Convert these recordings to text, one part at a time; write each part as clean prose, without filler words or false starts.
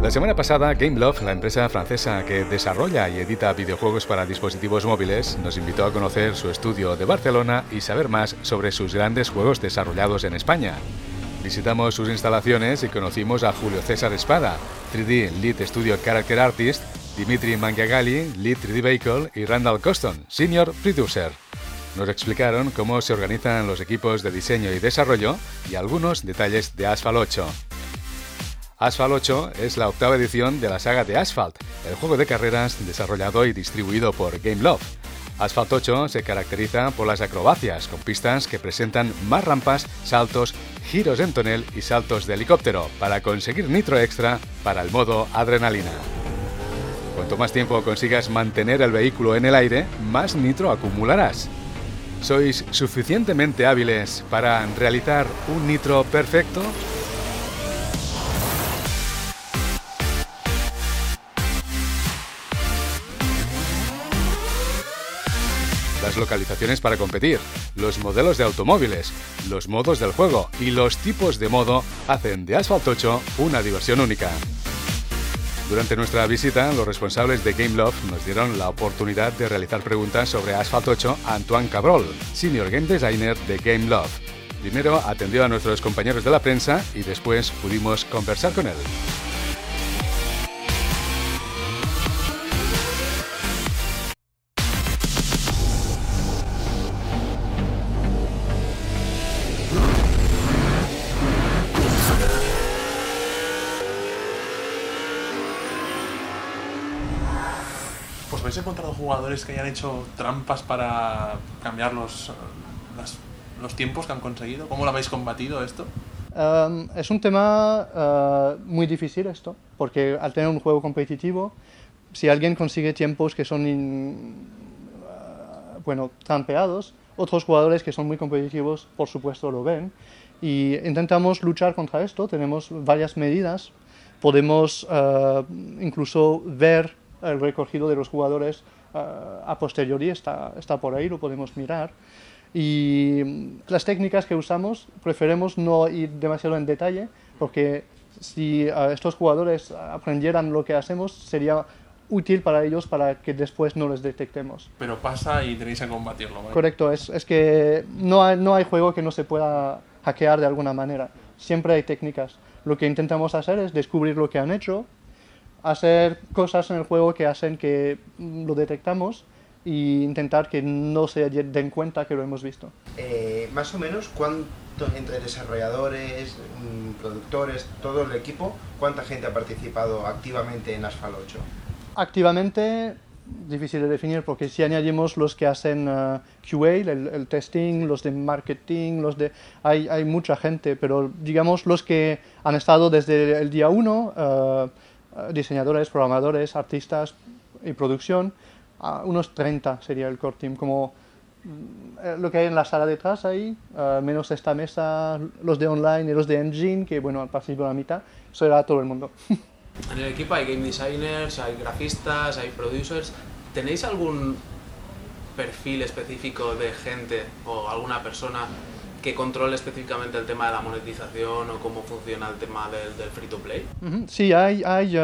La semana pasada, Gameloft, la empresa francesa que desarrolla y edita videojuegos para dispositivos móviles, nos invitó a conocer su estudio de Barcelona y saber más sobre sus grandes juegos desarrollados en España. Visitamos sus instalaciones y conocimos a Julio César Espada, 3D Lead Studio Character Artist, Dimitri Mangiagali, Lead 3D Vehicle y Randall Coston, Senior Producer. Nos explicaron cómo se organizan los equipos de diseño y desarrollo y algunos detalles de Asphalt 8. Asphalt 8 es la octava edición de la saga de Asphalt, el juego de carreras desarrollado y distribuido por Gameloft. Asphalt 8 se caracteriza por las acrobacias, con pistas que presentan más rampas, saltos, giros en tonel y saltos de helicóptero, para conseguir nitro extra para el modo adrenalina. Cuanto más tiempo consigas mantener el vehículo en el aire, más nitro acumularás. ¿Sois suficientemente hábiles para realizar un nitro perfecto? Las localizaciones para competir, los modelos de automóviles, los modos del juego y los tipos de modo hacen de Asphalt 8 una diversión única. Durante nuestra visita, los responsables de Gameloft nos dieron la oportunidad de realizar preguntas sobre Asphalt 8 a Antoine Cabrol, Senior Game Designer de Gameloft. Primero atendió a nuestros compañeros de la prensa y después pudimos conversar con él. ¿Pues habéis encontrado jugadores que hayan hecho trampas para cambiar los tiempos que han conseguido? ¿Cómo lo habéis combatido esto? Es un tema muy difícil esto, porque al tener un juego competitivo, si alguien consigue tiempos que son trampeados, otros jugadores que son muy competitivos, por supuesto, lo ven. Y intentamos luchar contra esto, tenemos varias medidas, podemos incluso ver el recorrido de los jugadores a posteriori, está por ahí, lo podemos mirar. Y las técnicas que usamos, preferimos no ir demasiado en detalle, porque si estos jugadores aprendieran lo que hacemos, sería útil para ellos para que después no les detectemos. Pero pasa y tenéis que combatirlo, ¿vale? Correcto, es que no hay juego que no se pueda hackear de alguna manera. Siempre hay técnicas. Lo que intentamos hacer es descubrir lo que han hecho, hacer cosas en el juego que hacen que lo detectamos e intentar que no se den cuenta que lo hemos visto. Más o menos, ¿cuánto entre desarrolladores, productores, todo el equipo, cuánta gente ha participado activamente en Asphalt 8? Activamente, difícil de definir, porque si añadimos los que hacen QA, el testing, los de marketing, hay mucha gente, pero digamos los que han estado desde el día 1, diseñadores, programadores, artistas y producción, unos 30 sería el core team, como lo que hay en la sala detrás ahí, menos esta mesa, los de online y los de engine, que bueno, al principio la mitad, eso era todo el mundo. En el equipo hay game designers, hay grafistas, hay producers. ¿Tenéis algún perfil específico de gente o alguna persona que controle específicamente el tema de la monetización o cómo funciona el tema del free to play? Sí, hay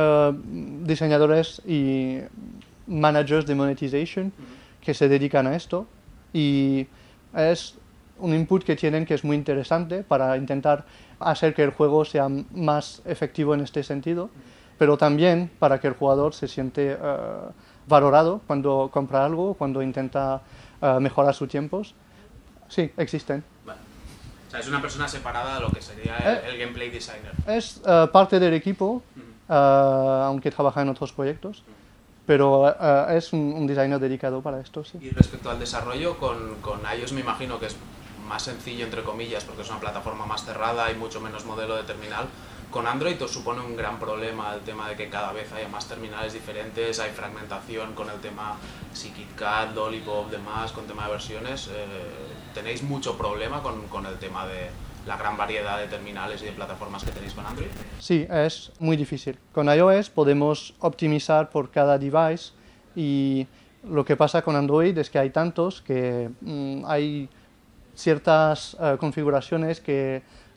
diseñadores y managers de monetization que se dedican a esto, y es un input que tienen que es muy interesante para intentar hacer que el juego sea más efectivo en este sentido, pero también para que el jugador se siente valorado cuando compra algo, cuando intenta mejorar sus tiempos. Sí, existen. Vale. O sea, es una persona separada de lo que sería el gameplay designer. Es parte del equipo, aunque trabaja en otros proyectos, pero es un designer dedicado para esto, sí. Y respecto al desarrollo, con iOS me imagino que es más sencillo, entre comillas, porque es una plataforma más cerrada y mucho menos modelo de terminal. Con Android os supone un gran problema el tema de que cada vez haya más terminales diferentes, hay fragmentación con el tema si KitKat, Lollipop, demás, con tema de versiones. ¿Tenéis mucho problema con el tema de la gran variedad de terminales y de plataformas que tenéis con Android? Sí, es muy difícil. Con iOS podemos optimizar por cada device, y lo que pasa con Android es que hay tantos que hay ciertas configuraciones que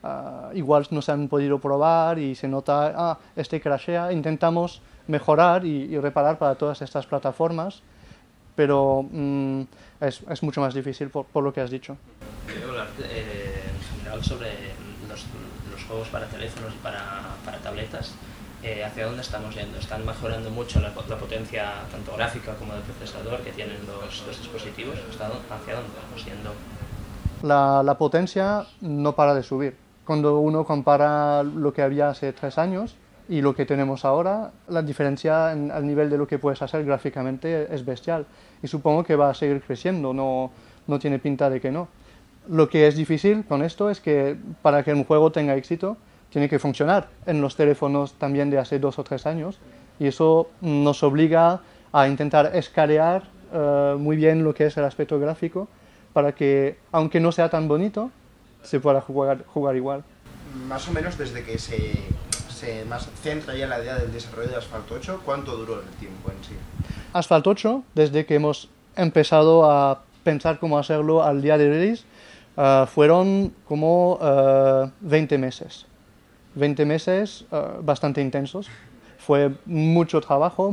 igual no se han podido probar y se nota, este crashea. Intentamos mejorar y reparar para todas estas plataformas, pero es mucho más difícil por lo que has dicho. Quiero hablar en general sobre los juegos para teléfonos y para tabletas. ¿Hacia dónde estamos yendo? ¿Están mejorando mucho la potencia tanto gráfica como del procesador que tienen los dispositivos? ¿Hacia dónde estamos yendo? La potencia no para de subir. Cuando uno compara lo que había hace 3 años y lo que tenemos ahora, la diferencia al nivel de lo que puedes hacer gráficamente es bestial. Y supongo que va a seguir creciendo, no tiene pinta de que no. Lo que es difícil con esto es que para que un juego tenga éxito, tiene que funcionar en los teléfonos también de hace 2 o 3 años. Y eso nos obliga a intentar escanear muy bien lo que es el aspecto gráfico, para que, aunque no sea tan bonito, se pueda jugar igual. Más o menos desde que se centra ya la idea del desarrollo de Asphalt 8, ¿cuánto duró el tiempo en sí? Asphalt 8, desde que hemos empezado a pensar cómo hacerlo al día de release, fueron como 20 meses. 20 meses bastante intensos. Fue mucho trabajo,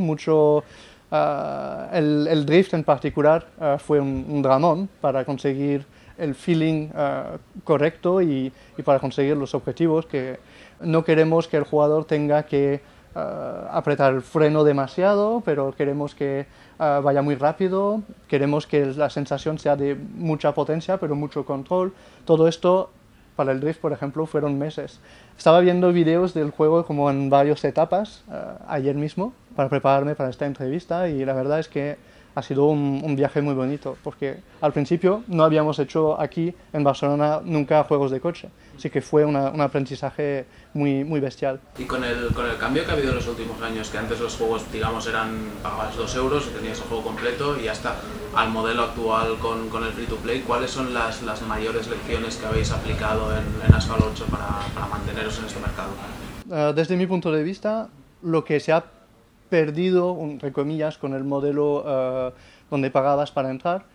el drift en particular fue un dramón para conseguir el feeling correcto y para conseguir los objetivos. Que no queremos que el jugador tenga que apretar el freno demasiado, pero queremos que vaya muy rápido, queremos que la sensación sea de mucha potencia pero mucho control. Todo esto para el drift, por ejemplo, fueron meses. Estaba viendo vídeos del juego como en varias etapas ayer mismo para prepararme para esta entrevista, y la verdad es que ha sido un viaje muy bonito, porque al principio no habíamos hecho aquí en Barcelona nunca juegos de coche, así que fue un aprendizaje muy bestial. Y con el cambio que ha habido en los últimos años, que antes los juegos, digamos, pagabas 2 euros y tenías el juego completo, y hasta al modelo actual con el free to play, ¿cuáles son las mayores lecciones que habéis aplicado en Asphalt 8 para manteneros en este mercado? Desde mi punto de vista, lo que se ha perdido, entre comillas, con el modelo donde pagabas para entrar,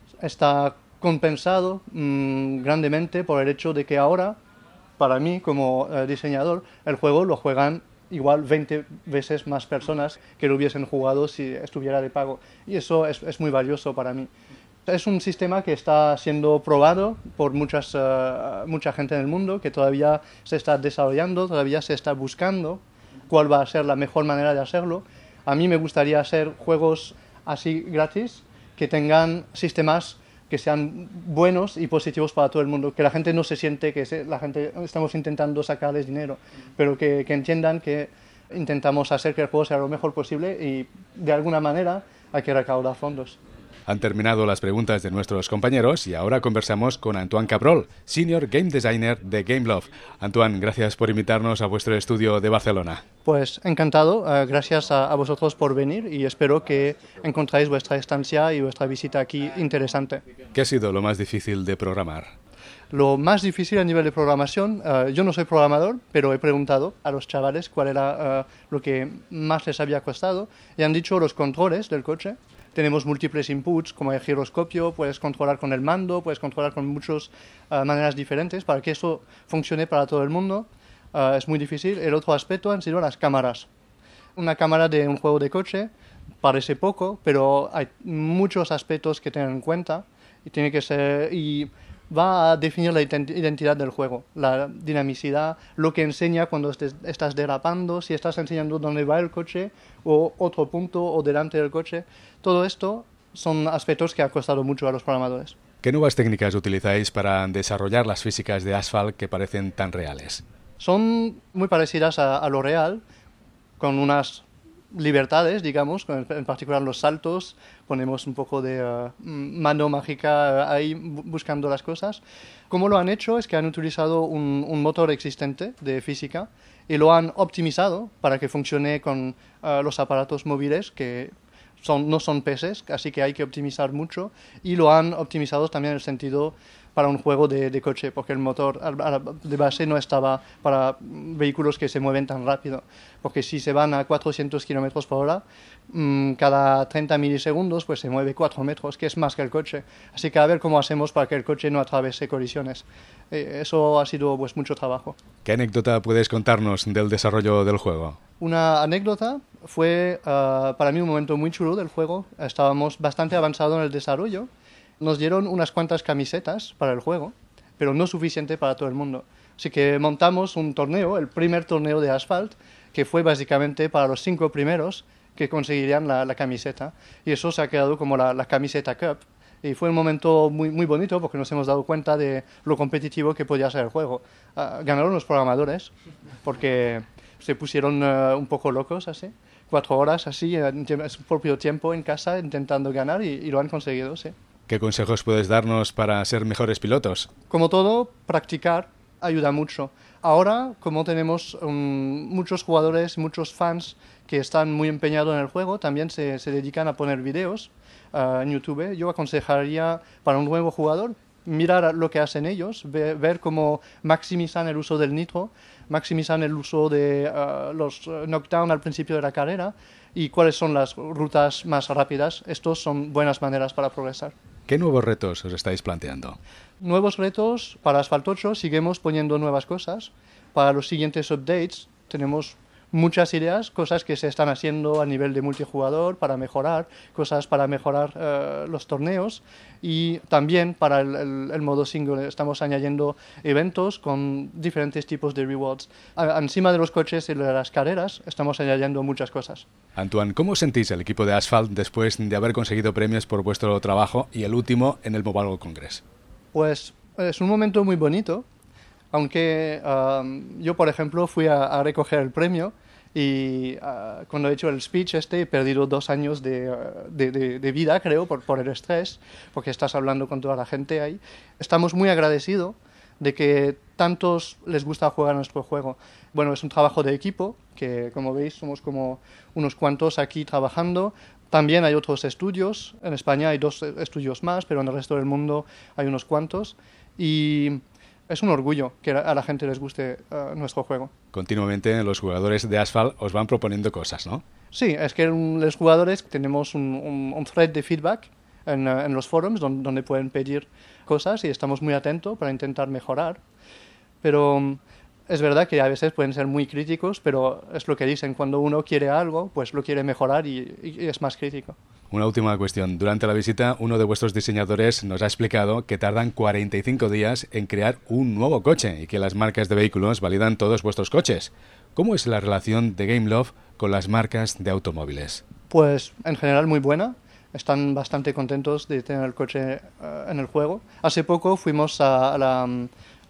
está compensado grandemente por el hecho de que ahora, para mí como diseñador, el juego lo juegan igual 20 veces más personas que lo hubiesen jugado si estuviera de pago, y eso es muy valioso para mí. Es un sistema que está siendo probado por mucha gente en el mundo, que todavía se está desarrollando, todavía se está buscando cuál va a ser la mejor manera de hacerlo. A mí me gustaría hacer juegos así gratis, que tengan sistemas que sean buenos y positivos para todo el mundo, que la gente no se siente que la gente estamos intentando sacarles dinero, pero que entiendan que intentamos hacer que el juego sea lo mejor posible y de alguna manera hay que recaudar fondos. Han terminado las preguntas de nuestros compañeros y ahora conversamos con Antoine Cabrol, Senior Game Designer de Gameloft. Antoine, gracias por invitarnos a vuestro estudio de Barcelona. Pues encantado, gracias a vosotros por venir, y espero que encontráis vuestra estancia y vuestra visita aquí interesante. ¿Qué ha sido lo más difícil de programar? Lo más difícil a nivel de programación, yo no soy programador, pero he preguntado a los chavales cuál era lo que más les había costado, y han dicho los controles del coche. Tenemos múltiples inputs, como el giroscopio, puedes controlar con el mando, puedes controlar con muchas maneras diferentes para que eso funcione para todo el mundo. Es muy difícil. El otro aspecto han sido las cámaras. Una cámara de un juego de coche parece poco, pero hay muchos aspectos que tener en cuenta y tiene que ser, y va a definir la identidad del juego, la dinamicidad, lo que enseña cuando estás derrapando, si estás enseñando dónde va el coche o otro punto o delante del coche. Todo esto son aspectos que ha costado mucho a los programadores. ¿Qué nuevas técnicas utilizáis para desarrollar las físicas de Asphalt que parecen tan reales? Son muy parecidas a lo real, con unas libertades, digamos, en particular los saltos. Ponemos un poco de mano mágica ahí buscando las cosas. Como lo han hecho es que han utilizado un motor existente de física y lo han optimizado para que funcione con los aparatos móviles, que no son PCs, así que hay que optimizar mucho, y lo han optimizado también en el sentido para un juego de coche, porque el motor de base no estaba para vehículos que se mueven tan rápido, porque si se van a 400 km por hora, cada 30 milisegundos pues se mueve 4 metros, que es más que el coche. Así que a ver cómo hacemos para que el coche no atraviese colisiones. Eso ha sido pues mucho trabajo. ¿Qué anécdota puedes contarnos del desarrollo del juego? Una anécdota fue para mí un momento muy chulo del juego. Estábamos bastante avanzados en el desarrollo. Nos dieron unas cuantas camisetas para el juego, pero no suficiente para todo el mundo. Así que montamos un torneo, el primer torneo de Asphalt, que fue básicamente para los 5 primeros que conseguirían la camiseta. Y eso se ha quedado como la camiseta Cup. Y fue un momento muy, muy bonito porque nos hemos dado cuenta de lo competitivo que podía ser el juego. Ganaron los programadores porque se pusieron un poco locos así. 4 horas así, en su propio tiempo en casa, intentando ganar y lo han conseguido, sí. ¿Qué consejos puedes darnos para ser mejores pilotos? Como todo, practicar ayuda mucho. Ahora, como tenemos muchos jugadores, muchos fans que están muy empeñados en el juego, también se dedican a poner videos en YouTube. Yo aconsejaría para un nuevo jugador mirar lo que hacen ellos, ver cómo maximizan el uso del nitro, maximizan el uso de los knockdown al principio de la carrera y cuáles son las rutas más rápidas. Estos son buenas maneras para progresar. ¿Qué nuevos retos os estáis planteando? Nuevos retos para Asphalt 8, seguimos poniendo nuevas cosas. Para los siguientes updates tenemos muchas ideas, cosas que se están haciendo a nivel de multijugador para mejorar, cosas para mejorar los torneos y también para el modo single estamos añadiendo eventos con diferentes tipos de rewards. Encima de los coches y de las carreras estamos añadiendo muchas cosas. Antoine, ¿cómo sentís el equipo de Asphalt después de haber conseguido premios por vuestro trabajo y el último en el Mobile World Congress? Pues es un momento muy bonito, aunque yo, por ejemplo, fui a recoger el premio y cuando he hecho el speech he perdido 2 años de vida, creo, por el estrés, porque estás hablando con toda la gente ahí. Estamos muy agradecidos de que tantos les gusta jugar nuestro juego. Bueno, es un trabajo de equipo, que como veis somos como unos cuantos aquí trabajando. También hay otros estudios, en España hay 2 estudios más, pero en el resto del mundo hay unos cuantos. Y es un orgullo que a la gente les guste nuestro juego. Continuamente los jugadores de Asphalt os van proponiendo cosas, ¿no? Sí, es que los jugadores tenemos un thread de feedback en los forums donde pueden pedir cosas y estamos muy atentos para intentar mejorar. Pero es verdad que a veces pueden ser muy críticos, pero es lo que dicen, cuando uno quiere algo, pues lo quiere mejorar y es más crítico. Una última cuestión. Durante la visita, uno de vuestros diseñadores nos ha explicado que tardan 45 días en crear un nuevo coche y que las marcas de vehículos validan todos vuestros coches. ¿Cómo es la relación de Gameloft con las marcas de automóviles? Pues en general muy buena. Están bastante contentos de tener el coche en el juego. Hace poco fuimos al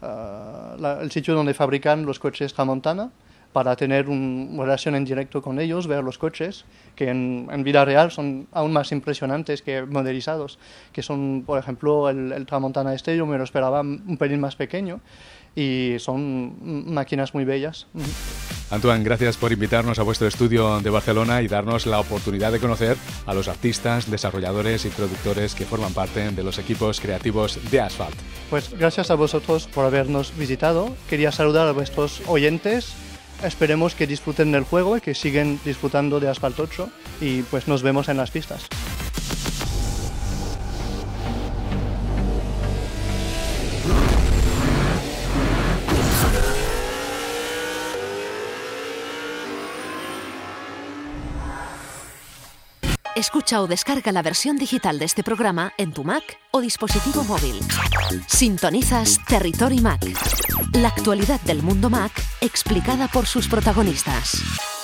sitio donde fabrican los coches Tramontana para tener una relación en directo con ellos, ver los coches, que en vida real son aún más impresionantes que modelizados, que son, por ejemplo, el Tramontana este, yo me lo esperaba un pelín más pequeño, y son máquinas muy bellas. Antoine, gracias por invitarnos a vuestro estudio de Barcelona y darnos la oportunidad de conocer a los artistas, desarrolladores y productores que forman parte de los equipos creativos de Asphalt. Pues gracias a vosotros por habernos visitado. Quería saludar a vuestros oyentes. Esperemos que disfruten del juego y que siguen disfrutando de Asphalt 8 y pues nos vemos en las pistas. Escucha o descarga la versión digital de este programa en tu Mac o dispositivo móvil. Sintonizas Territory Mac, la actualidad del mundo Mac explicada por sus protagonistas.